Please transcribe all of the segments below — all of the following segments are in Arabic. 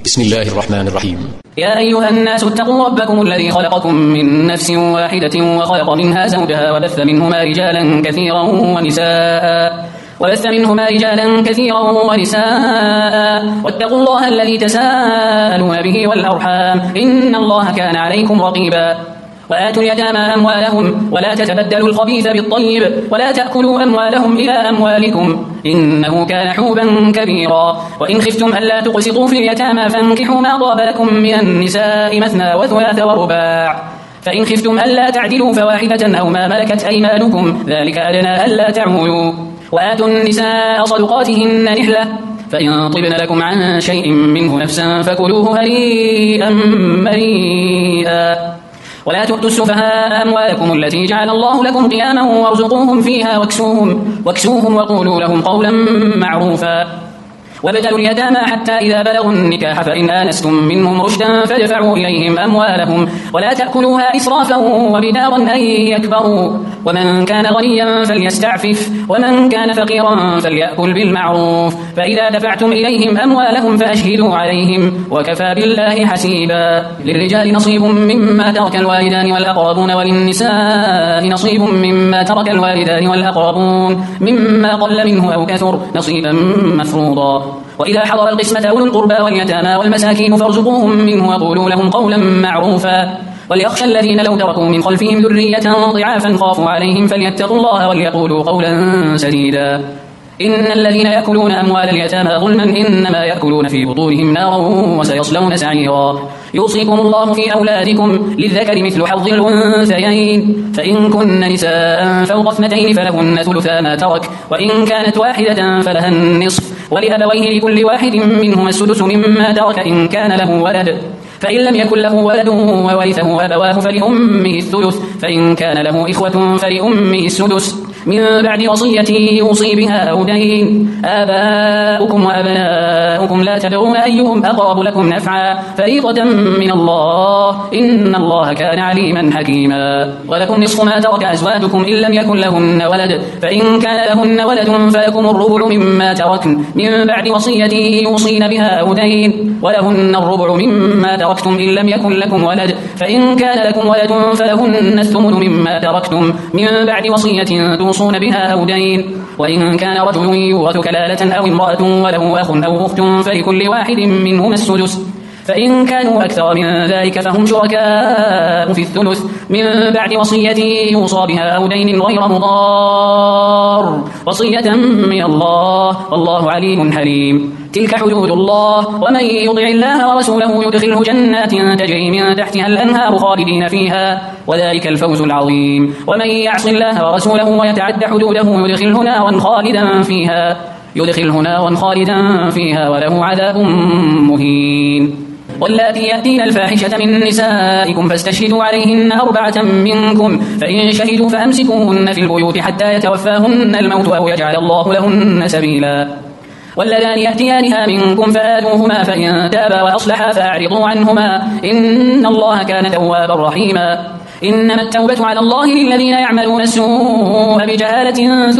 بسم الله الرحمن الرحيم. يا أيها الناس اتقوا ربكم الذي خلقكم من نفس واحدة وخلق منها زوجها وبث منهما رجالا كثيرا ونساء واتقوا الله الذي تساءلون به والأرحام إن الله كان عليكم رقيبا. وآتوا اليتامى أموالهم ولا تتبدلوا الخبيث بالطيب ولا تأكلوا أموالهم إلى أموالكم إنه كان حوبا كبيرا. وإن خفتم ألا تقسطوا في اليتامى فانكحوا ما طاب لكم من النساء مثنى وثلاث ورباع فإن خفتم ألا تعدلوا فواحدة أو ما ملكت أيمانكم ذلك أدنى ألا تعولوا. وآتوا النساء صدقاتهن نحلة فإن طبن لكم عن شيء منه نفسا فكلوه هنيئا مريئا. ولا تؤتوا السفهاء أموالكم التي جعل الله لكم قياما وارزقوهم فيها واكسوهم وقولوا لهم قولا معروفا. وابتلوا اليتامى حتى إذا بلغوا النكاح فإن آنستم منهم رشدا فادفعوا إليهم أموالهم ولا تأكلوها إسرافا وبدارا أن يكبروا. ومن كان غنيا فليستعفف ومن كان فقيرا فليأكل بالمعروف. فإذا دفعتم إليهم أموالهم فأشهدوا عليهم وكفى بالله حسيبا. للرجال نصيب مما ترك الوالدان والأقربون وللنساء نصيب مما ترك الوالدان والأقربون مما قل منه أو كثر نصيبا مفروضا. وإذا حضر القسمة أولو القربى واليتامى والمساكين فارزقوهم منه وقولوا لهم قولا معروفا. وليخشى الذين لو تركوا من خلفهم ذرية ضعافا خافوا عليهم فليتقوا الله وليقولوا قولا سديدا. إن الذين يأكلون أموال اليتامى ظلما إنما يأكلون في بطونهم نارا وسيصلون سعيرا. يوصيكم الله في أولادكم للذكر مثل حظ الأنثيين فإن كن نساء فوق 2 فلهن ثلثا ما ترك وإن كانت واحدة فلها النصف ولأبويه لكل واحد منهما السدس مما ترك إن كان له ولد فإن لم يكن له ولد وورثه أبواه فلأمه الثلث فإن كان له إخوة فلأمه السدس من بعد وصية يوصي بها أو دين. آباؤكم وأبناؤكم لا تدرون أيهم أقرب لكم نفعا فريضة من الله إن الله كان عليما حكيما. ولكم نصف ما ترك أزواجكم إن لم يكن لهن ولد فإن كان لهن ولد فلكم الربع مما تركن من بعد وصية يوصين بها أو دين. ولهن الربع مما تركتم إن لم يكن لكم ولد فإن كان لكم ولد فلهن الثمن مما تركتم من بعد وصية توصون بها أو دين. وإن كان رجل يورث كلالة أو امرأة وله أخ أو أخت فلكل واحد منهما السدس فإن كانوا أكثر من ذلك فهم شركاء في الثلث من بعد وصية يوصى بها أو دين غير مضار وصية من الله والله عليم حليم. تلك حدود الله ومن يطع الله ورسوله يدخله جنات تجري من تحتها الأنهار خالدين فيها وذلك الفوز العظيم. ومن يعص الله ورسوله ويتعد حدوده يدخله نارا خالدا فيها وله عذاب مهين. واللاتي يأتين الفاحشة من نسائكم فاستشهدوا عليهن 4 منكم فإن شهدوا فأمسكوهن في البيوت حتى يتوفاهن الموت أو يجعل الله لهن سبيلا. واللذان يأتيانها منكم فآذوهما فإن تابا وأصلحا فأعرضوا عنهما إن الله كان توابا رحيما. إنما التوبة على الله للذين يعملون السوء بجهالة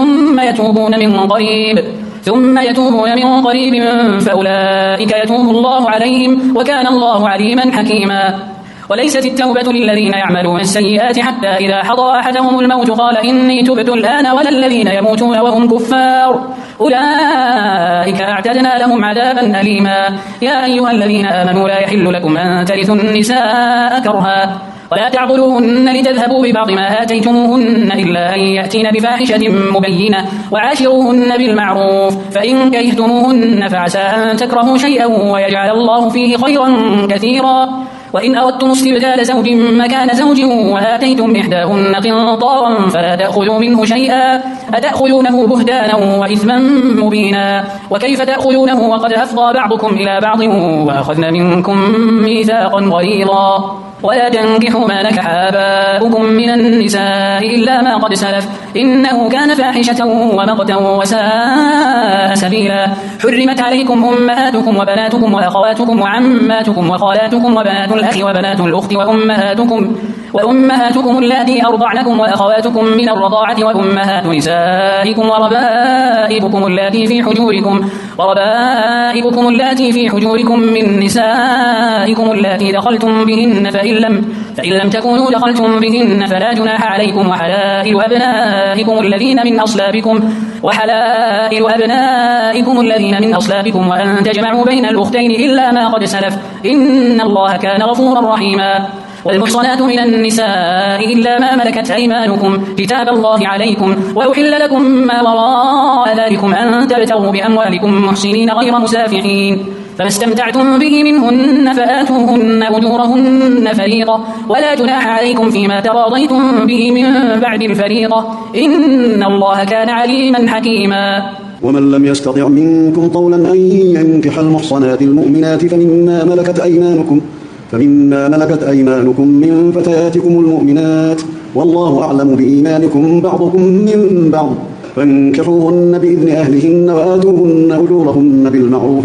ثم يتوبون من قريب فأولئك يتوب الله عليهم وكان الله عليما حكيما. وليست التوبة للذين يعملون السيئات حتى إذا حضر أحدهم الموت قال إني تبت الآن ولا الذين يموتون وهم كفار أولئك أعتدنا لهم عذابا أليما. يا أيها الذين آمنوا لا يحل لكم أن ترثوا النساء كرها ولا تعضلوهن لتذهبوا ببعض ما آتيتموهن إلا أن يأتين بفاحشة مبينة وعاشروهن بالمعروف فإن كرهتموهن فعسى أن تكرهوا شيئا ويجعل الله فيه خيرا كثيرا. وإن أردتم استبدال زوج مكان زوج وآتيتم إحداهن قنطارا فلا تأخذوا منه شيئا أتأخذونه بهتانا وإثما مبينا. وكيف تأخذونه وقد أفضى بعضكم إلى بعض وأخذن منكم ميثاقا غليظا. ولا تنكحوا ما نكح آباؤكم من النساء إلا ما قد سلف إنه كان فاحشة ومقتا وساء سبيلا. حرمت عليكم أمهاتكم وبناتكم وأخواتكم وعماتكم وخالاتكم وبنات الأخ وبنات الأخت وأمهاتكم اللاتي أرضعنكم وأخواتكم من الرضاعة وأمهات نسائكم وربائبكم اللاتي في حجوركم من نسائكم اللاتي دخلتم بهن فإن لم تكونوا دخلتم بهن فلا جناح عليكم وحلائل أبنائكم الذين من أصلابكم وأن تجمعوا بين الأختين إلا ما قد سلف إن الله كان غفورا رحيما. والمحصنات من النساء إلا ما ملكت أيمانكم كتاب الله عليكم، وأحل لكم ما وراء ذلكم أن تبتغوا بأموالكم محسنين غير مسافحين، فما استمتعتم به منهن فآتوهن أجورهن فريضة، ولا جناح عليكم فيما تراضيتم به من بعد الفريضة، إن الله كان عليما حكيما. ومن لم يستطع منكم طولا أن ينكح المحصنات المؤمنات فمما ملكت أيمانكم من فتياتكم المؤمنات، والله أعلم بإيمانكم بعضكم من بعض، فانكحوهن بإذن أهلهن وآتوهن أجورهن بالمعروف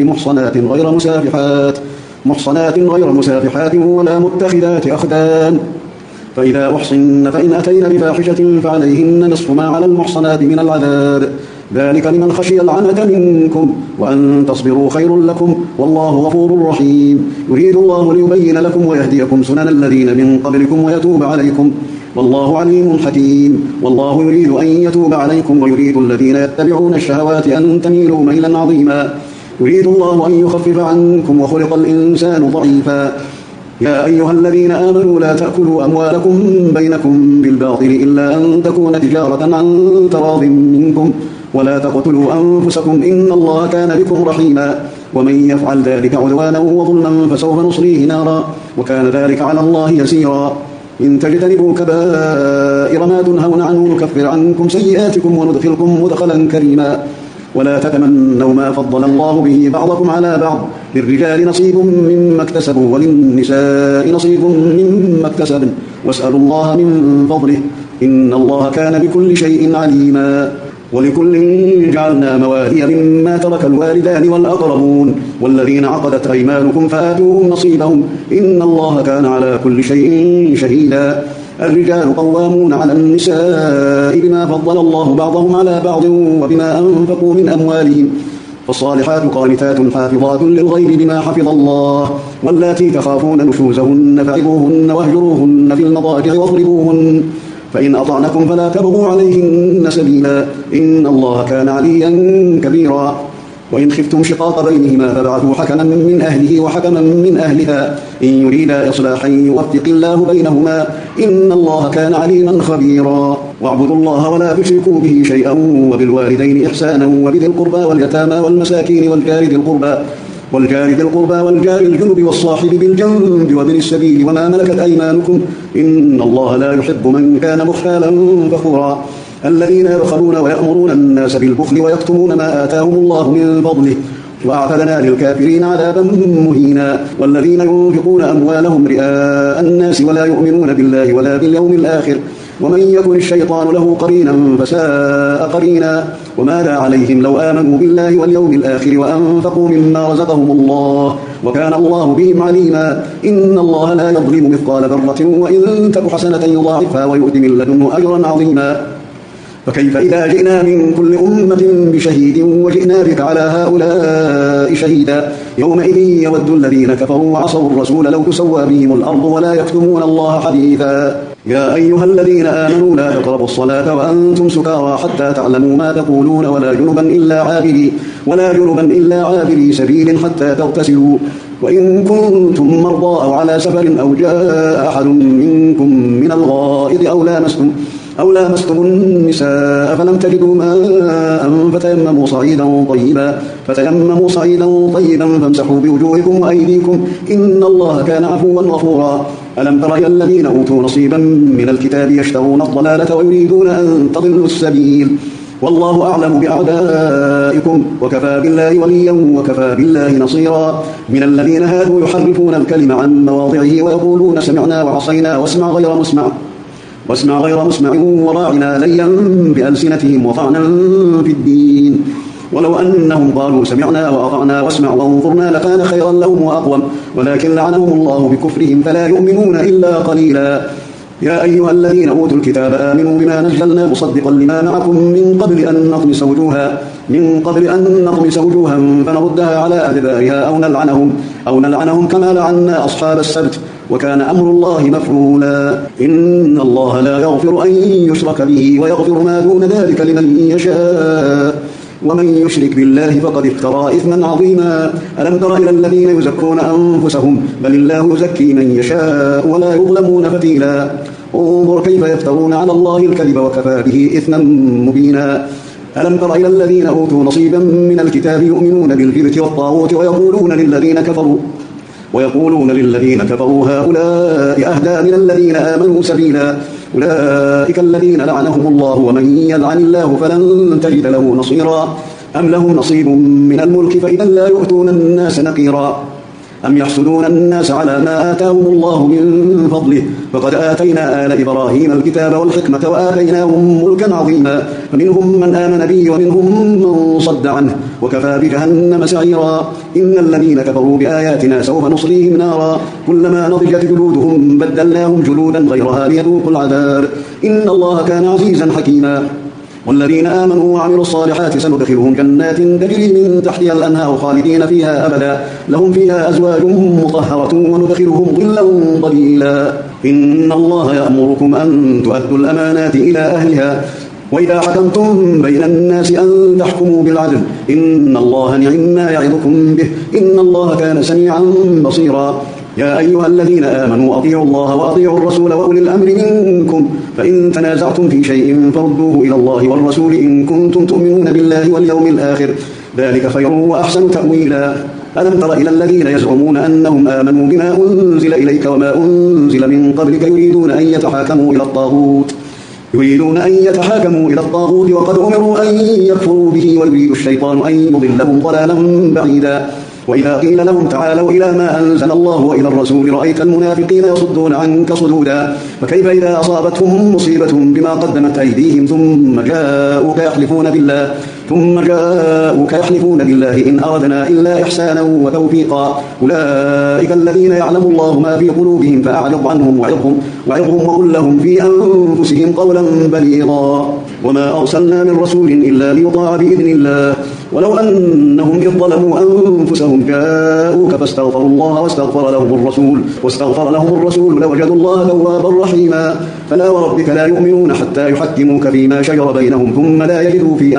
محصنات غير مسافحات ولا متخذات أخدان. فإذا أحصن فإن أتين بفاحشة فعليهن نصف ما على المحصنات من العذاب، ذلك لمن خشي العنة منكم، وأن تصبروا خير لكم، والله غفور رحيم. يريد الله ليبين لكم ويهديكم سنن الذين من قبلكم ويتوب عليكم، والله عليم حكيم. والله يريد أن يتوب عليكم ويريد الذين يتبعون الشهوات أن تميلوا ميلا عظيما. يريد الله أن يخفف عنكم وخلق الإنسان ضعيفا. يا أيها الذين آمنوا لا تأكلوا أموالكم بينكم بالباطل إلا أن تكون تجارة عن تراض منكم، ولا تقتلوا أنفسكم إن الله كان بكم رحيما. ومن يفعل ذلك عدوانا وظلما فسوف نصليه نارا، وكان ذلك على الله يسيرا. إن تجتنبوا كبائر ما تنهون عنه نكفر عنكم سيئاتكم وندخلكم مدخلا كريما. ولا تتمنوا ما فضل الله به بعضكم على بعض، للرجال نصيب مما اكتسبوا وللنساء نصيب مما اكتسبن، واسألوا الله من فضله إن الله كان بكل شيء عليما. ولكل جعلنا موالي مما ترك الوالدان والأقربون والذين عقدت أيمانكم فآتوهم نصيبهم إن الله كان على كل شيء شهيدا. الرجال قوامون على النساء بما فضل الله بعضهم على بعض وبما أنفقوا من أموالهم، فالصالحات قانتات حافظات للغيب بما حفظ الله، واللاتي تخافون نشوزهن فعظوهن واهجروهن في المضاجع واضربوهن، فإن أطعنكم فلا تبغوا عليهن سبيلا إن الله كان عليا كبيرا. وإن خفتم شقاق بينهما فابعثوا حكما من أهله وحكما من أهلها إن يريدا إصلاحا يوفق الله بينهما إن الله كان عليما خبيرا. واعبدوا الله ولا تشركوا به شيئا وبالوالدين إحسانا وبذي القربى واليتامى والمساكين والجار ذي القربى والجار الجنب والصاحب بالجنب وابن السبيل وما ملكت أيمانكم إن الله لا يحب من كان مختالا فخورا. الذين يبخلون ويأمرون الناس بالبخل ويكتمون ما آتاهم الله من فضله وأعتدنا للكافرين عذابا مهينا. والذين ينفقون أموالهم رئاء الناس ولا يؤمنون بالله ولا باليوم الآخر ومن يكن الشيطان له قرينا فساء قرينا. وماذا عليهم لو آمنوا بالله واليوم الآخر وأنفقوا مما رزقهم الله وكان الله بهم عليما. إن الله لا يظلم مثقال ذرة وإن تك حسنة يضاعفها ويؤتي من لدنه أجرا عظيما. فكيف إذا جئنا من كل أمة بشهيد وجئنا بك على هؤلاء شهيدا يومئذ يود الذين كفروا وعصوا الرسول لو تسوى بهم الأرض ولا يكتمون الله حديثا. يا أيها الذين آمنوا لا تقربوا الصلاة وأنتم سكارى حتى تعلموا ما تقولون ولا جنبا إلا عابري سبيل حتى تغتسلوا وإن كنتم مرضى أو على سفر أو جاء أحد منكم من الغائط أو لامستم النساء فلم تجدوا ماء فتيمموا صعيدا طيبا فامسحوا بوجوهكم وأيديكم إن الله كان عفوا غفورا. ألم تر إلى الذين أوتوا نصيبا من الكتاب يشترون الضلالة ويريدون أن تضلوا السبيل والله أعلم بأعدائكم وكفى بالله وليا وكفى بالله نصيرا. من الذين هادوا يحرفون الكلم عن مواضعه ويقولون سمعنا وعصينا واسمع غير مسمع وراعنا ليا بألسنتهم وطعنا في الدين ولو أنهم قالوا سمعنا وأطعنا واسمع وانظرنا لكان خيرا لهم وأقوم ولكن لعنهم الله بكفرهم فلا يؤمنون إلا قليلا. يا أيها الذين أوتوا الكتاب آمنوا بما نزلنا مصدقا لما معكم من قبل أن نطمس وجوها فنردها على أدبارها أو نلعنهم كما لعنا أصحاب السبت وكان أمر الله مفعولا. إن الله لا يغفر أن يشرك به ويغفر ما دون ذلك لمن يشاء ومن يشرك بالله فقد افترى إثما عظيما. ألم تر إلى الذين يزكون أنفسهم بل الله يزكي من يشاء ولا يظلمون فتيلا. انظر كيف يفترون على الله الكذب وكفى به إثما مبينا. ألم تر إلى الذين أوتوا نصيبا من الكتاب يؤمنون بالجبت والطاغوت ويقولون للذين كفروا هؤلاء أهدى من الذين آمنوا سبيلا. أولئك الذين لعنهم الله ومن يلعن الله فلن تجد له نصيرا. أم لهم نصيب من الملك فإذا لا يؤتون الناس نقيرا. أم يحسدون الناس على ما آتاهم الله من فضله فقد آتينا آل إبراهيم الكتاب والحكمة وآتيناهم ملكا عظيما فمنهم من آمن به ومنهم من صد عنه وكفى بجهنم سعيرا. إن الذين كفروا بآياتنا سوف نصليهم نارا كلما نضجت جلودهم بدلناهم جلودا غيرها ليذوقوا العذاب إن الله كان عزيزا حكيما. والذين آمنوا وعملوا الصالحات سندخلهم جنات تجري من تحتها الأنهار خالدين فيها أبدا لهم فيها أزواج مطهرة وندخلهم ظلا ظليلا. إن الله يأمركم أن تؤدوا الأمانات إلى أهلها وإذا حكمتم بين الناس أن تحكموا بالعدل إن الله نعم ما يعظكم به إن الله كان سميعا بصيرا. يا أيها الذين آمنوا أطيعوا الله وأطيعوا الرسول وأولي الأمر منكم فإن تنازعتم في شيء فردوه إلى الله والرسول إن كنتم تؤمنون بالله واليوم الآخر ذلك خير وأحسن تأويلا. ألم تر إلى الذين يزعمون أنهم آمنوا بما أنزل إليك وما أنزل من قبلك يريدون أن يتحاكموا إلى الطاغوت وقد أمروا أن يكفروا به ويريد الشيطان أن يضلهم ضلالا بعيدا. وإذا قيل لهم تعالوا إلى ما أنزل الله وإلى الرسول رأيت المنافقين يصدون عنك صدودا. فكيف إذا أصابتهم مصيبة بما قدمت أيديهم ثم جاءوك يحلفون بالله إن أردنا إلا إحسانا وتوفيقا. أولئك الذين يعلم الله ما في قلوبهم فأعرض عنهم وعظهم وقل لهم في أنفسهم قولا بليغا. وما أرسلنا من رسول إلا ليطاع بإذن الله ولو أنهم إذ ظلموا أنفسهم جاءوك فاستغفروا الله واستغفر لهم الرسول لوجدوا الله توابا رحيما. فلا وربك لا يؤمنون حتى يحكموك فيما شجر بينهم ثم لا يجدوا في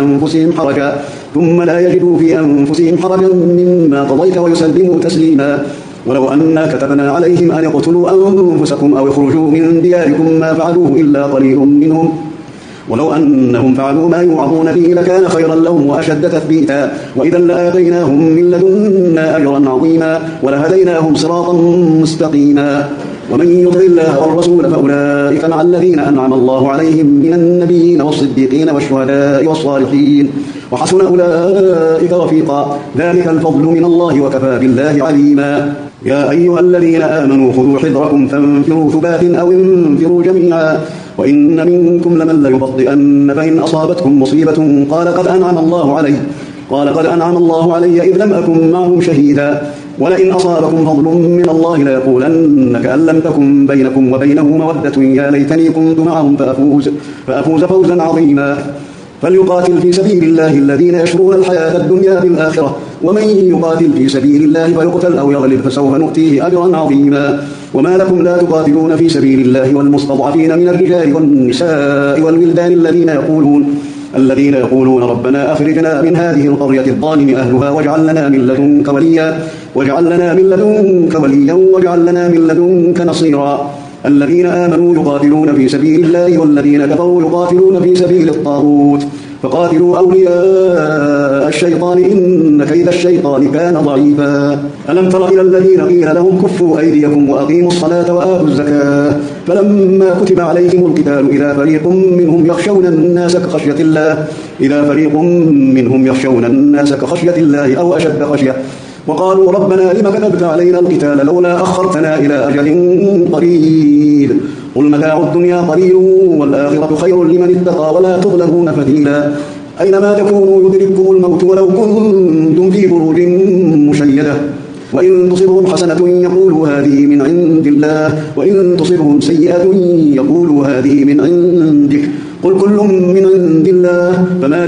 أنفسهم حرجا مما قضيت ويسلموا تسليما. ولو أنا كتبنا عليهم أن اقتلوا أنفسكم أو اخرجوا من دياركم ما فعلوه إلا قليل منهم ولو أنهم فعلوا ما يوعظون به لكان خيرا لهم وأشد تثبيتا وإذا لآتيناهم من لدنا أجرا عظيما ولهديناهم صراطا مستقيما. ومن يطع الله والرسول فأولئك مع الذين أنعم الله عليهم من النبيين والصديقين والشهداء والصالحين وحسن أولئك رفيقا. ذلك الفضل من الله وكفى بالله عليما. يا أيها الذين آمنوا خذوا حذركم فانفروا ثبات أو انفروا جميعا وإن منكم لمن ليبطئن فإن أصابتكم مصيبة قال قد أنعم الله علي إذ لم أكن معهم شهيدا ولئن أصابكم فضل من الله ليقولن كأن لم تكن بينكم وبينه مودة يا ليتني كنت معهم فأفوز فوزا عظيما. فليقاتل في سبيل الله الذين يشرون الحياة الدنيا بالآخرة ومن يقاتل في سبيل الله فيقتل أو يغلب فسوف نؤتيه أجرا عظيما. وما لكم لا تقاتلون في سبيل الله والمستضعفين من الرجال والنساء والولدان الذين يقولون ربنا أخرجنا من هذه القرية الظالم أهلها واجعل لنا من لدنك وليا واجعل لنا من لدنك نصيرا. الذين آمنوا يقاتلون في سبيل الله والذين كفروا يقاتلون في سبيل الطاغوت فقاتلوا أولياء الشيطان إن كيد الشيطان كان ضعيفا. ألم تر إلى الذين قيل لهم كفوا أيديكم وأقيموا الصلاة وآتوا الزكاة فلما كتب عليهم القتال إذا فريق منهم يخشون الناس كخشية الله أو أشد خشية وقالوا ربنا لم كتبت علينا القتال لولا أخرتنا إلى أجل قريب قل متاع الدنيا قليل والآخرة خير لمن اتقى ولا تظلمون فتيلا. أينما تكونوا يدرككم الموت ولو كنتم في بروج مشيدة وإن تصبهم حسنة يقولوا هذه من عند الله، وإن تصبهم سيئة يقولوا هذه من عندك، قل كل من عند الله، فما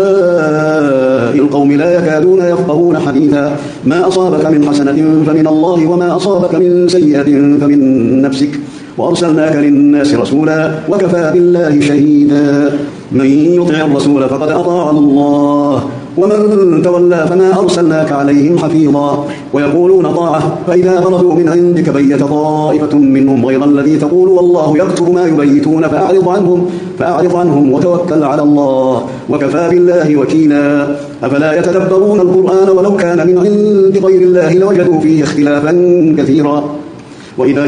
لهؤلاء القوم لا يكادون يفقهون حديثا. ما أصابك من حسنة فمن الله، وما أصابك من سيئة فمن نفسك، وأرسلناك للناس رسولا وكفى بالله شهيدا. من يطع الرسول فقد أطاع الله، ومن تولى فما أرسلناك عليهم حفيظا. ويقولون طاعة فإذا برزوا من عندك بيت طائفة منهم غير الذي تقول والله يكتب ما يبيتون فأعرض عنهم وتوكل على الله وكفى بالله وكيلا. أفلا يتدبرون القرآن ولو كان من عند غير الله لوجدوا فيه اختلافا كثيرا. وإذا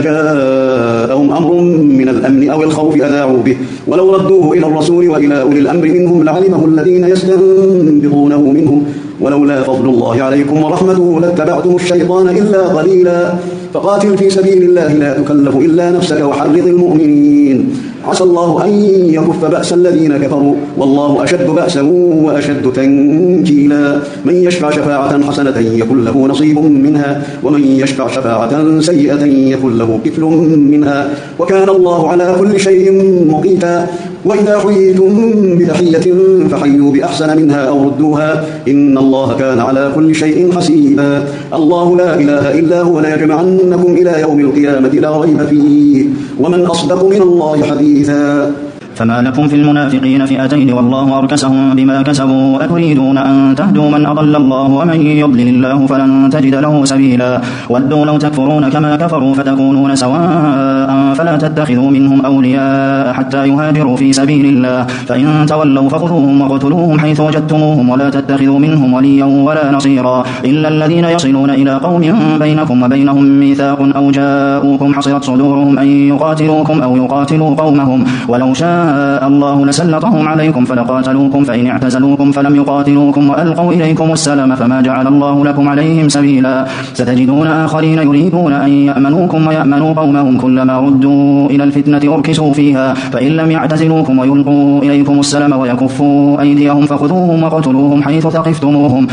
جاءهم أمر من الأمن أو الخوف أذاعوا به، ولو ردوه إلى الرسول وإلى أولي الأمر منهم لعلمه الذين يستنبطونه منهم، ولولا فضل الله عليكم ورحمته لاتبعتم الشيطان إلا قليلا. فقاتل في سبيل الله لا تكلف إلا نفسك وحرض المؤمنين، عسى الله أن يكف بأس الذين كفروا والله أشد بأسا وأشد تنكيلا. من يشفع شفاعة حسنة يكن له نصيب منها، ومن يشفع شفاعة سيئة يكن له كفل منها، وكان الله على كل شيء مقيتا. وإذا حييتم بتحية فحيوا بأحسن منها أو ردوها، إن الله كان على كل شيء حسيبا. الله لا إله إلا هو ليجمعنكم إلى يوم القيامة لا ريب فيه، ومن أصدق من الله حديثا. فما لكم في المنافقين فئتين والله أركسهم بما كسبوا، أتريدون أن تهدوا من أضل الله ومن يضلل الله فلن تجد له سبيلا. ودوا لو تكفرون كما كفروا فتكونون سواء فلا تتخذوا منهم أولياء حتى يهاجروا في سبيل الله، فإن تولوا فخذوهم وقتلوهم حيث وجدتموهم ولا تتخذوا منهم وليا ولا نصيرا إلا الذين يصلون إلى قوم بينكم وبينهم ميثاق أو جاءوكم حصرت صدورهم أن يقاتلوكم أو يقاتلوا قومهم، ولو شاء الله لسلطهم عليكم فلقاتلوكم، فإن اعتزلوكم فلم يقاتلوكم وألقوا إليكم السلام فما جعل الله لكم عليهم سبيلا. ستجدون آخرين يريدون أن يأمنوكم ويأمنوا قومهم كلما ردوا إلى الفتنة أركسوا فيها، فإن لم يعتزلوكم ويلقوا إليكم السلام ويكفوا أيديهم فخذوهم وقتلوهم حيث ثقفتموهم،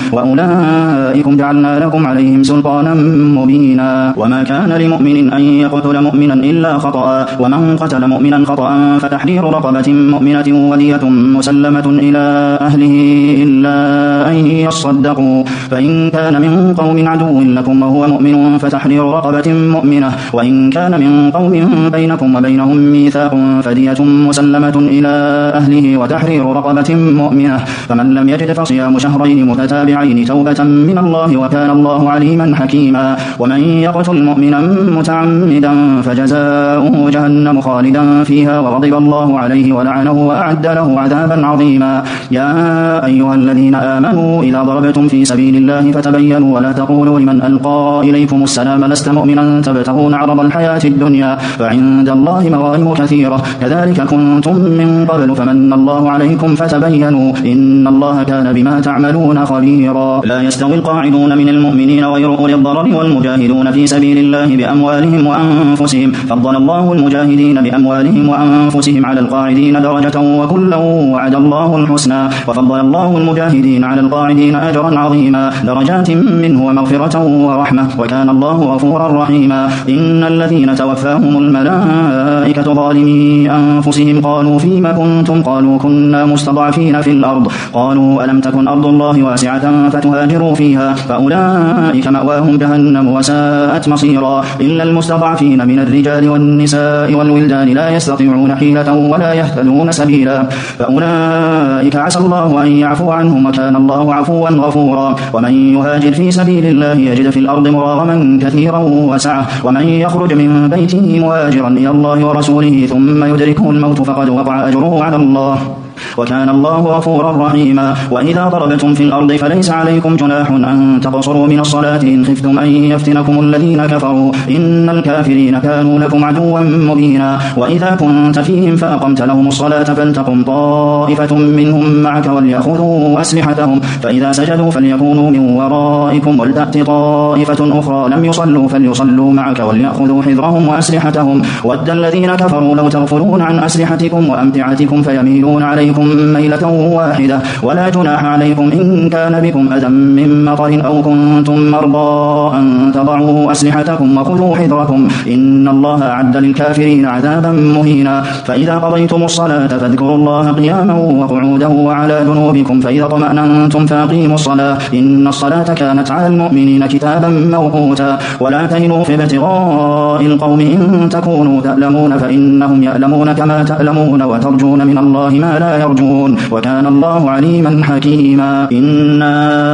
وأولئكم جعلنا لكم عليهم سلطانا مبينا. وما كان لمؤمن أن يقتل مؤمنا إلا خطأ، ومن قتل مؤمنا خطأ فتحرير رقبة مؤمنة ودية مسلمة إلى أهله إلا أن يصدقوا، فإن كان من قوم عدو لكم وهو مؤمن فتحرير رقبة مؤمنة، وإن كان من قوم بينكم وبينهم ميثاق فدية مسلمة إلى أهله وتحرير رقبة مؤمنة، فمن لم يجد فصيام شهرين متتابعين توبة من الله وكان الله عليما حكيما. ومن يقتل مؤمنا متعمدا فجزاؤه جهنم خالدا فيها وغضب الله عليه ولعنه وأعد له عذابا عظيما. يا أيها الذين آمنوا إذا ضربتم في سبيل الله فتبينوا ولا تقولوا لمن ألقى إليكم السلام لست مؤمنا تبتغون عرض الحياة الدنيا فعند الله مغانم كثيرة كذلك كنتم من قبل فمن الله عليكم فتبينوا إن الله كان بما تعملون خبيرا. لا يستوي القاعدون من المؤمنين غير أولي الضرر والمجاهدون في سبيل الله بأموالهم وأنفسهم، فضل الله المجاهدين بأموالهم وأنفسهم على القاعدين درجة وكلا وعد الله الحسنى، وفضل الله المجاهدين على القاعدين أجرا عظيما درجات منه ومغفرة ورحمة وكان الله غفورا رحيما. إن الذين توفاهم الملائكة ظالمي أنفسهم قالوا فيما كنتم قالوا كنا مستضعفين في الأرض قالوا ألم تكن أرض الله واسعة فتهاجروا فيها فأولئك مأواهم جهنم وساءت مصيرا إلا المستضعفين من الرجال والنساء والولدان لا يستطيعون حيلة ولا يهتدون سبيلا فأولئك عسى الله أن يعفو عنهم وكان الله عفوا غفورا. ومن يهاجر في سبيل الله يجد في الأرض مراغما كثيرا وسعة ومن يخرج من بيته مهاجرا إلى الله ورسوله ثم يدركه الموت فقد وقع أجره على الله وكان الله غفورا رحيما. وإذا ضربتم في الأرض فليس عليكم جناح أن تقصروا من الصلاة إن خفتم أن يفتنكم الذين كفروا إن الكافرين كانوا لكم عدوا مبينا. وإذا كنت فيهم فأقمت لهم الصلاة فلتقم طائفة منهم معك وليأخذوا أسلحتهم فإذا سجدوا فليكونوا من ورائكم ولتأت طائفة أخرى لم يصلوا فليصلوا معك وليأخذوا حذرهم وأسلحتهم ود الذين كفروا لو تغفلون عن أسلحتكم وأمتعتكم فيميلون عليهم عليكم ميلة واحدة ولا جناح عليكم إن كان بكم أذى من مطر أو كنتم مرضى أن تضعوا أسلحتكم وخذوا حذركم إن الله أعد للكافرين عذابا مهينا فإذا قضيتم الصلاة فاذكروا الله قياما وقعودا وعلى جنوبكم فإذا طمأننتم فأقيموا الصلاة إن الصلاة كانت على المؤمنين كتابا موقوتا ولا تهنوا في ابتغاء القوم إن تكونوا تألمون فإنهم يألمون كما تألمون وترجون من الله ما لا يرجون وكان الله عليما حكيما إنا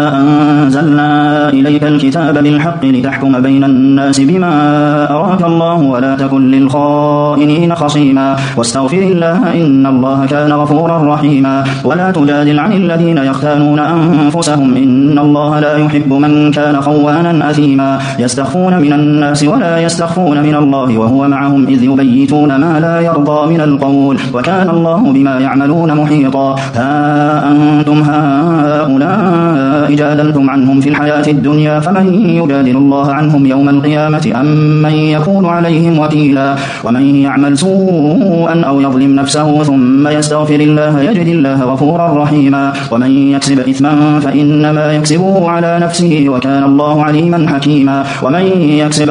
أنزلنا إليك الكتاب بالحق لتحكم بين الناس بما أراك الله ولا تكن للخائنين خصيما واستغفر الله إن الله كان غفورا رحيما ولا تجادل عن الذين يختانون أنفسهم إن الله لا يحب من كان خوانا أثيما يستخفون من الناس ولا يستخفون من الله وهو معهم إذ يبيتون ما لا يرضى من القول وكان الله بما يعملون محيطا ها أنتم هؤلاء جادلتم عنهم في الحياة الدنيا فمن يجادل الله عنهم يوم القيامة أم من يكون عليهم وكيلا ومن يعمل سوءا أو يظلم نفسه ثم يستغفر الله يجد الله غفورا رحيما ومن يكسب إثما فإنما يكسبه على نفسه وكان الله عليما حكيما ومن يكسب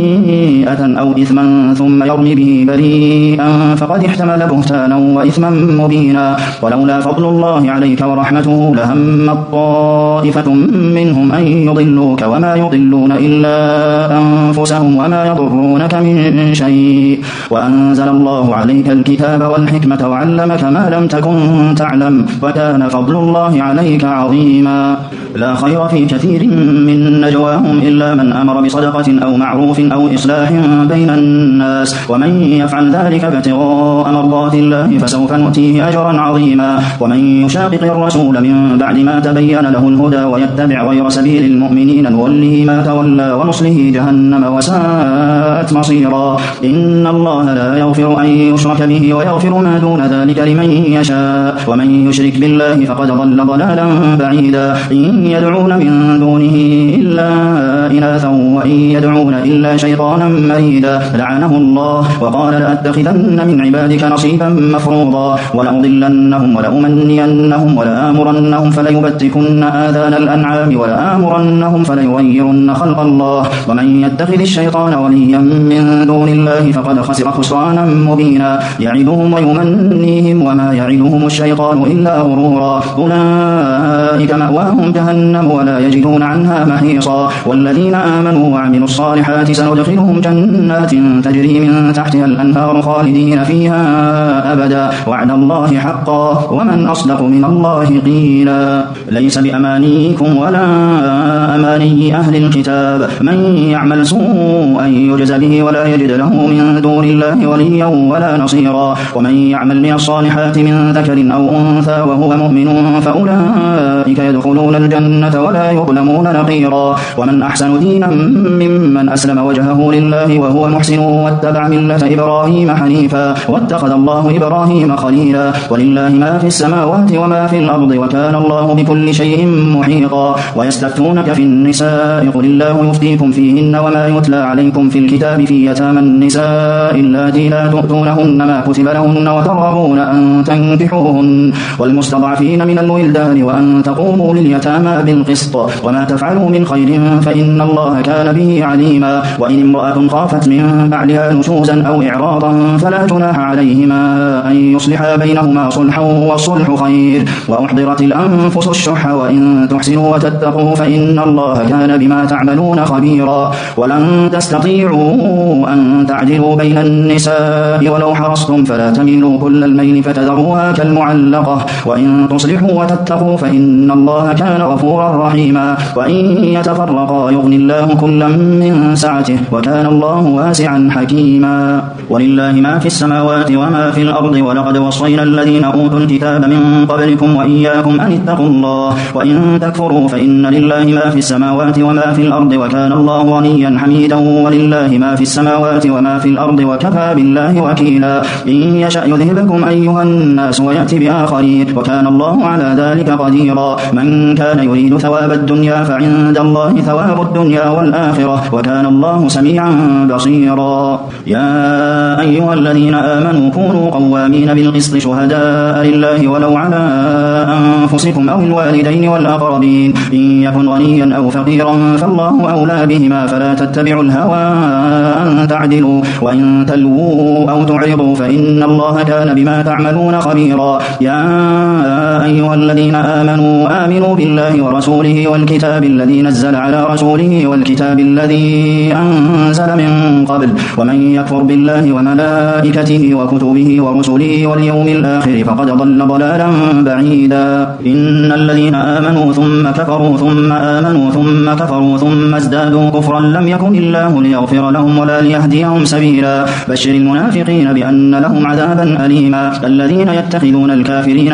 خطيئة أو إثما ثم يرمي به بريئا فقد احتمل بهتانا وإثما مبينا ولولا فضل الله عليك ورحمته لهم طائفة منهم أن يضلوك وما يضلون إلا أنفسهم وما يضرونك من شيء وأنزل الله عليك الكتاب والحكمة وعلمك ما لم تكن تعلم وكان فضل الله عليك عظيما لا خير في كثير من نجواهم إلا من أمر بصدقة أو معروف أو إصلاح بين الناس ومن يفعل ذلك ابتغاء مرضات الله فسوف نؤتيه أجرا عظيما ومن يشاقق الرسول من بعد ما تبين له الهدى ويتبع غير سبيل المؤمنين نوله ما تولى ونصله جهنم وساءت مصيرا إن الله لا يغفر أن يشرك به ويغفر ما دون ذلك لمن يشاء ومن يشرك بالله فقد ضل ضلالا بعيدا إن يدعون من دونه إلا إناثا وإن يدعون إلا شيطانا مريدا لعنه الله وقال لأتخذن من عبادك نصيبا مفروضا ولأضلنهم ولأمنينهم ولآمرنهم فليبتكن آذان الأنعام ولآمرنهم فليغيرن خلق الله ومن يتخذ الشيطان وليا من دون الله فقد خسر خسرانا مبينا يعدهم ويمنيهم وما يعدهم الشيطان إلا غرورا أولئك مأواهم جهنم ولا يجدون عنها محيصا والذين آمنوا وعملوا الصالحات سندخلهم جنات تجري من تحتها الأنهار خالدين فيها أبدا وعد الله حقا ومن أصدق من الله قيلا ليس بأمانيكم ولا أماني أهل الكتاب من يعمل سوءا يجز به ولا يجد له من دون الله وليا ولا نصيرا ومن يعمل من الصالحات من ذكر أو أنثى وهو مؤمن فأولئك يدخلون الجنة ولا يظلمون نقيرا ومن أحسن دينا ممن أسلم وجهه لله وهو محسن واتبع ملة إبراهيم حنيفا واتخذ الله إبراهيم خليلا ولله ما في السماوات وما في الأرض وكان الله بكل شيء محيطا ويستفتونك في النساء قل الله يفتيكم فيهن وما يتلى عليكم في الكتاب في يتامى النساء اللاتي لا تؤتونهن ما كتب لهن وترغبون أن تنكحوهن والمستضعفين من الولدان وأن تقوموا لليتامى بالقسط وما تفعلوا من خير فإن الله كان به عليما وإن امرأة خافت من بعدها نشوزا أو إعراضا فلا جناح عليهما أن يصلحا بينهما صلحا والصلح خير وأحضرت الأنفس الشح وإن تحسنوا وتتقوا فإن الله كان بما تعملون خبيرا ولن تستطيعوا أن تعدلوا بين النساء ولو حرصتم فلا تميلوا كل الميل فتذروها كالمعلقة وإن تصلحوا وتتقوا فإن الله كان غفورا رحيما وإن يتفرقا يغني الله كلا من سعته وكان الله واسعا حكيما ولله ما في السماوات وما في الأرض ولقد وصينا الذين أوتوا الكتاب من قبلكم وإياكم أن اتقوا الله وإن تكفروا فإن لله ما في السماوات وما في الأرض وكان الله غنيا حميدا ولله ما في السماوات وما في الأرض وكفى بالله وكيلا إن يشأ يذهبكم أيها الناس ويأتي بآخرين وكان الله على ذلك قديرا من كان يريد ثواب الدنيا فعند الله ثواب الدنيا والآخرة وكان الله سميعا بصيرا يا أيها الذين آمنوا كونوا قوامين بالقسط شهداء الشهداء لله ولو على أنفسكم أو الوالدين والأقربين إن يكن غنيا أو فقيرا فالله أولى بهما فلا تتبعوا الهوى أن تعدلوا وإن تلووا أو تعرضوا فإن الله كان بما تعملون خبيرا يا أيها الذين آمنوا بالله ورسوله والكتاب الذي نزل على رسوله والكتاب الذي أنزل من قبل ومن يكفر بالله وملائكته وكتبه ورسله واليوم الآخر فقد ضل ضلالا بعيدا إن الذين آمنوا ثم كفروا ثم آمنوا ثم كفروا ثم ازدادوا كفرا لم يكن الله ليغفر لهم ولا ليهديهم سبيلا بشر المنافقين بأن لهم عذابا أليما الذين يتخذون الكافرين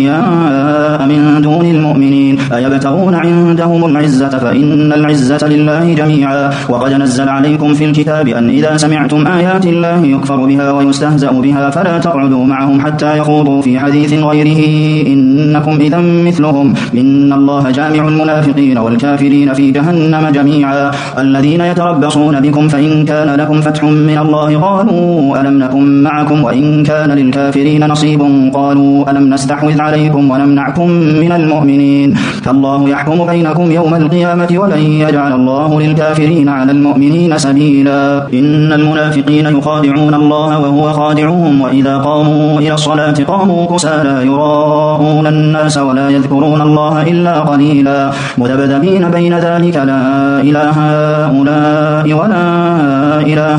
أولياء من دون المؤمنين أيبتغون عندهم العزة فإن العزة لله جميعا وقد نزل عليكم في الكتاب أن إذا سمعتم آيات الله يكفر بها ويستهزأ بها فلا تقعدوا معهم حتى يخوضوا في حديث غيره إنكم إذا مثلهم إن الله جامع المنافقين والكافرين في جهنم جميعا الذين يتربصون بكم فإن كان لكم فتح من الله قالوا ألم نكن معكم وإن كان للكافرين نصيب قالوا ألم نستحوذ عليكم ونمنعكم من المؤمنين فالله يحكم بينكم يوم القيامة ولن يجعل الله للكافرين على المؤمنين سبيلا إن المنافقين يخادعون الله وهو خادعهم وإذا قاموا إلى الصلاة قاموا كسالى يراءون الناس ولا يذكرون الله إلا قليلا مذبذبين بين ذلك لا إله هؤلاء ولا إله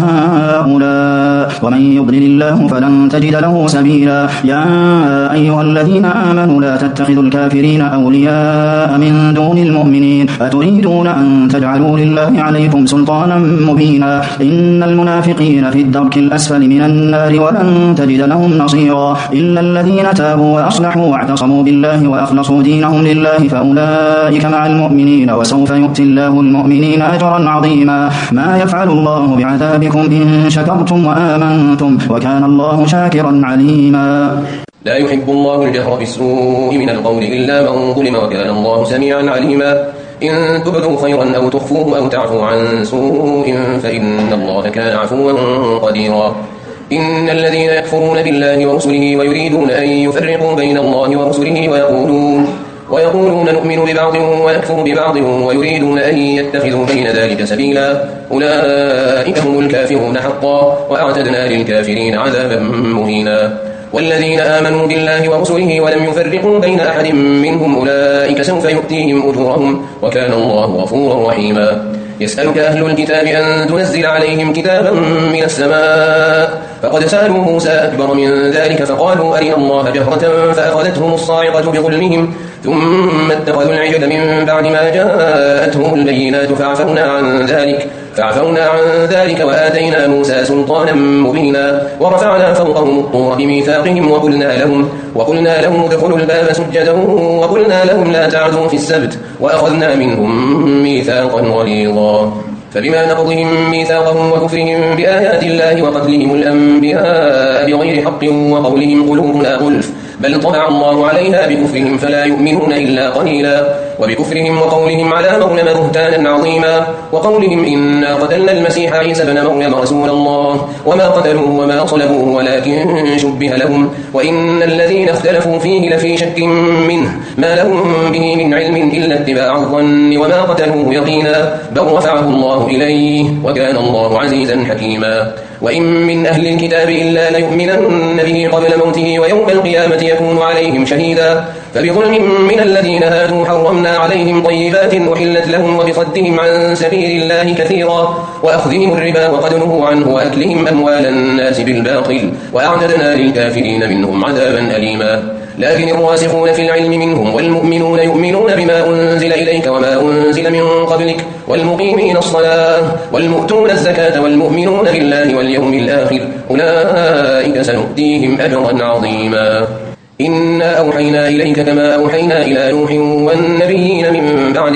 هؤلاء ومن يضلل الله فلن تجد له سبيلا يا أيها الذين آمنوا لا تتخذوا الكافرين أولياء من دون المؤمنين أتريدون أن تجعلوا لله عليكم سلطانا مبينا إن المنافقين في الدرك الأسفل من النار ولن تجد لهم نصيرا إلا الذين تابوا وأصلحوا واعتصموا بالله وأخلصوا دينهم لله فأولئك مع المؤمنين وسوف يؤتي الله المؤمنين أجرا عظيما ما يفعل الله بعذابكم إن شكرتم وآمنتم وكان الله شاكرا عليما لا يحب الله الجهر بالسوء من القول إلا من ظلم وكان الله سميعا عليما إن تبدوا خيرا أو تخفوه أو تعفوا عن سوء فإن الله كان عفوا قديرا إن الذين يكفرون بالله ورسله ويريدون أن يفرقوا بين الله ورسله ويقولون نؤمن ببعض ونكفر ببعض ويريدون أن يتخذوا بين ذلك سبيلا أولئك هم الكافرون حقا وأعتدنا للكافرين عذابا مهينا والذين آمنوا بالله ورسله ولم يفرقوا بين أحد منهم أولئك سوف يؤتيهم أجورهم وكان الله غفورا رحيما يسألك أهل الكتاب أن تنزل عليهم كتابا من السماء فقد سألوا موسى أكبر من ذلك فقالوا أرنا الله جهرة فأخذتهم الصاعقة بظلمهم ثم اتخذوا العجل من بعد ما جاءتهم البينات فعفونا عن ذلك وآتينا موسى سلطانا مبينا ورفعنا فوقهم الطور بميثاقهم وقلنا لهم ادخلوا الباب سجدا وقلنا لهم لا تعدوا في السبت وأخذنا منهم ميثاقا غليظا فبما نقضهم ميثاقهم وكفرهم بآيات الله وقتلهم الأنبياء بغير حق وقولهم قلوبنا غلف بل طبع الله عليها بكفرهم فلا يؤمنون إلا قليلا وبكفرهم وقولهم على مريم بهتانا عظيما وقولهم إنا قتلنا المسيح عيسى بن مريم رسول الله وما قتلوه وما صلبوه ولكن شبه لهم وإن الذين اختلفوا فيه لفي شك منه ما لهم به من علم إلا اتباع الظن وما قتلوه يقينا بل رفعه الله إليه وكان الله عزيزا حكيما وإن من أهل الكتاب إلا ليؤمنن به قبل موته ويوم القيامة يكون عليهم شهيدا فبظلم من الذين هادوا حرمنا عليهم طيبات أحلت لهم وبصدهم عن سبيل الله كثيرا وأخذهم الربا وقد نهوا عنه وأكلهم أموال الناس بالباطل وأعتدنا للكافرين منهم عذابا أليما لكن الراسخون في العلم منهم والمؤمنون يؤمنون بما أنزل إليك وما أنزل من قبلك والمقيمين الصلاة والمؤتون الزكاة والمؤمنون بالله واليوم الآخر أولئك سنؤتيهم أجرا عظيما إنا أوحينا إليك كما أوحينا إلى نوح والنبيين من بعده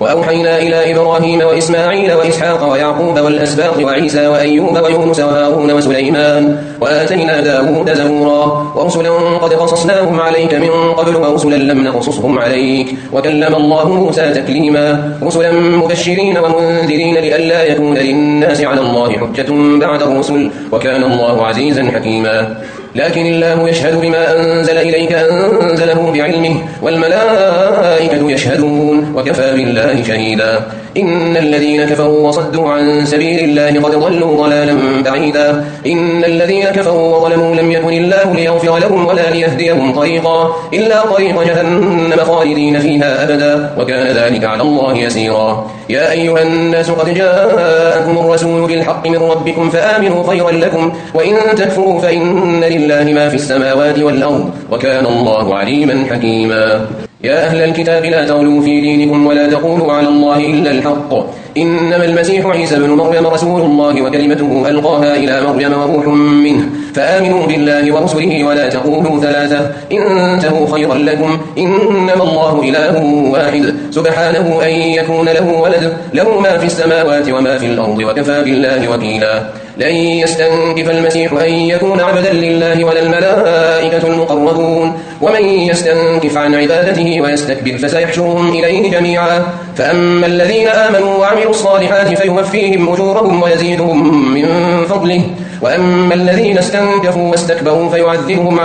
وأوحينا إلى إبراهيم وإسماعيل وإسحاق ويعقوب والأسباط وعيسى وأيوب ويونس وهارون وسليمان وآتينا داود زبورا ورسلا قد قصصناهم عليك من قبل ورسلا لم نقصصهم عليك وكلم الله موسى تكليما رسلا مبشرين ومنذرين لئلا يكون للناس على الله حجة بعد الرسل وكان الله عزيزا حكيما لكن الله يشهد بما أنزل إليك أنزله بعلمه والملائكة يشهدون وكفى بالله شهيدا إن الذين كفروا وصدوا عن سبيل الله قد ضلوا ضلالا بعيدا إن الذين كفروا وظلموا لم يكن الله ليغفر لهم ولا ليهديهم طريقا إلا طريق جهنم خالدين فيها أبدا وكان ذلك على الله يسيرا يا أيها الناس قد جاءكم الرسول بالحق من ربكم فآمنوا خيرا لكم وإن تكفروا فإن لله ما في السماوات والأرض وكان الله عليما حكيما يا أهل الكتاب لا تغلوا في دينكم ولا تقولوا على الله إلا الحق إنما المسيح عيسى بن مريم رسول الله وكلمته ألقاها إلى مريم وروح منه فآمنوا بالله ورسله ولا تقولوا ثلاثة انتهوا خيرا لكم إنما الله إله واحد سبحانه أن يكون له ولد له ما في السماوات وما في الأرض وكفى بالله وكيلا لن يستنكف المسيح أن يكون عبدا لله ولا الملائكة المقربون ومن يستنكف عن عبادته ويستكبر فسيحشرهم إليه جميعا فأما الذين آمنوا وعملوا الصالحات فيوفيهم أجورهم ويزيدهم من فضله وأما الذين استنكفوا واستكبروا فيعذبهم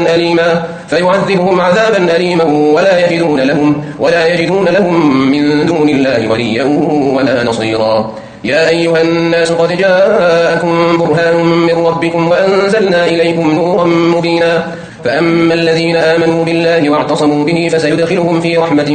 عذابا أليما ولا يجدون لهم من دون الله وليا ولا نصيرا يا أيها الناس قد جاءكم برهان من ربكم وأنزلنا إليكم نورا مبينا فأما الذين آمنوا بالله واعتصموا به فسيدخلهم في رحمة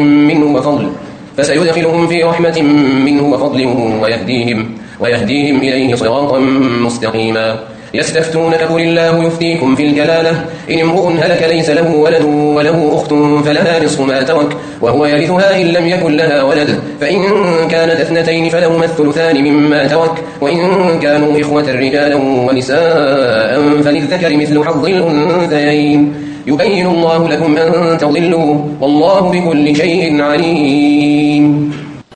منه وفضل ويهديهم إليه صراطا مستقيما يستفتونك قل الله يفتيكم في الكلالة إن امرؤ هلك ليس له ولد وله أخت فلها نصف ما ترك وهو يرثها إن لم يكن لها ولد فإن كانت اثنتين فلهما الثلثان مما ترك وإن كانوا إخوة رجالا ونساء فللذكر مثل حظ الأنثيين يبين الله لكم أن تضلوا والله بكل شيء عليم